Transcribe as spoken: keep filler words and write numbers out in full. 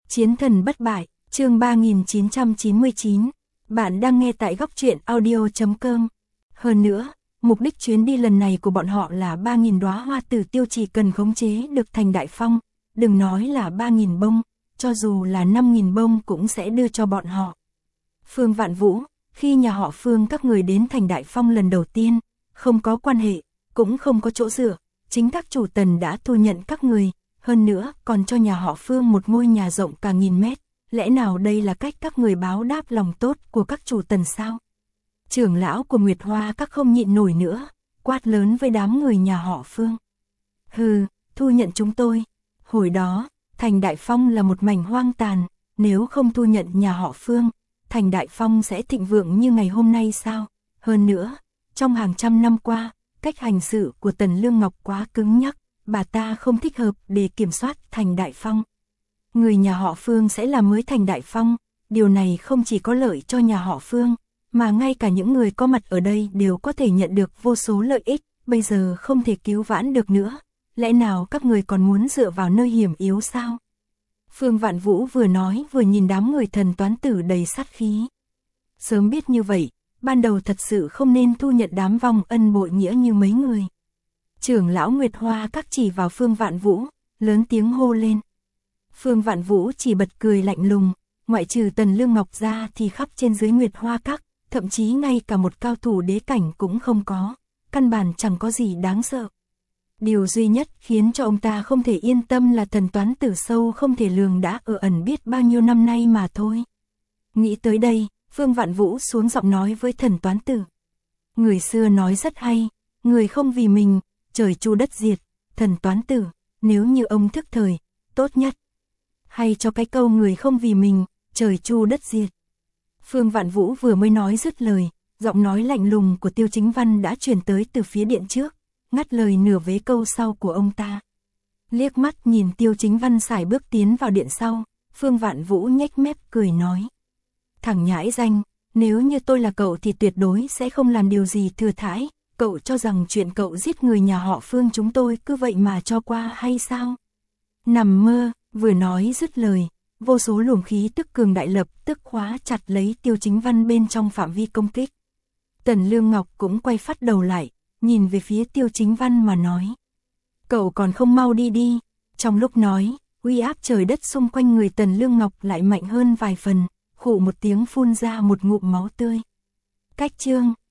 Chiến thần bất bại, chương ba nghìn chín trăm chín mươi chín. Bạn đang nghe tại góc truyện audio chấm com. Hơn nữa, mục đích chuyến đi lần này của bọn họ là ba nghìn đóa hoa tử tiêu chỉ cần khống chế được Thành Đại Phong, đừng nói là ba nghìn bông, cho dù là năm nghìn bông cũng sẽ đưa cho bọn họ. Phương Vạn Vũ, khi nhà họ Phương các người đến Thành Đại Phong lần đầu tiên, không có quan hệ, cũng không có chỗ dựa, chính các chủ Tần đã thu nhận các người, hơn nữa còn cho nhà họ Phương một ngôi nhà rộng cả nghìn mét, lẽ nào đây là cách các người báo đáp lòng tốt của các chủ Tần sao? Trưởng lão của Nguyệt Hoa các không nhịn nổi nữa, quát lớn với đám người nhà họ Phương. Hừ, thu nhận chúng tôi. Hồi đó, Thành Đại Phong là một mảnh hoang tàn, nếu không thu nhận nhà họ Phương, Thành Đại Phong sẽ thịnh vượng như ngày hôm nay sao? Hơn nữa, trong hàng trăm năm qua, cách hành sự của Tần Lương Ngọc quá cứng nhắc, bà ta không thích hợp để kiểm soát Thành Đại Phong. Người nhà họ Phương sẽ làm mới Thành Đại Phong, điều này không chỉ có lợi cho nhà họ Phương, mà ngay cả những người có mặt ở đây đều có thể nhận được vô số lợi ích, bây giờ không thể cứu vãn được nữa, lẽ nào các người còn muốn dựa vào nơi hiểm yếu sao? Phương Vạn Vũ vừa nói vừa nhìn đám người thần toán tử đầy sát khí. Sớm biết như vậy, ban đầu thật sự không nên thu nhận đám vong ân bội nghĩa như mấy người. Trưởng lão Nguyệt Hoa các chỉ vào Phương Vạn Vũ, lớn tiếng hô lên. Phương Vạn Vũ chỉ bật cười lạnh lùng, ngoại trừ Tần Lương Ngọc ra thì khắp trên dưới Nguyệt Hoa các, thậm chí ngay cả một cao thủ đế cảnh cũng không có, căn bản chẳng có gì đáng sợ. Điều duy nhất khiến cho ông ta không thể yên tâm là thần toán tử sâu không thể lường đã ở ẩn biết bao nhiêu năm nay mà thôi. Nghĩ tới đây, Phương Vạn Vũ xuống giọng nói với thần toán tử. Người xưa nói rất hay, người không vì mình, trời chu đất diệt, thần toán tử, nếu như ông thức thời, tốt nhất. Hay cho cái câu người không vì mình, trời chu đất diệt. Phương Vạn Vũ vừa mới nói dứt lời, giọng nói lạnh lùng của Tiêu Chính Văn đã truyền tới từ phía điện trước, ngắt lời nửa vế câu sau của ông ta. Liếc mắt nhìn Tiêu Chính Văn sải bước tiến vào điện sau, Phương Vạn Vũ nhếch mép cười nói. Thằng nhãi danh, nếu như tôi là cậu thì tuyệt đối sẽ không làm điều gì thừa thãi, cậu cho rằng chuyện cậu giết người nhà họ Phương chúng tôi cứ vậy mà cho qua hay sao? Nằm mơ, vừa nói dứt lời, vô số luồng khí tức cường đại lập tức khóa chặt lấy Tiêu Chính Văn bên trong phạm vi công kích. Tần Lương Ngọc cũng quay phát đầu lại, nhìn về phía Tiêu Chính Văn mà nói. Cậu còn không mau đi đi. Trong lúc nói, uy áp trời đất xung quanh người Tần Lương Ngọc lại mạnh hơn vài phần, khụ một tiếng phun ra một ngụm máu tươi. Cách chương,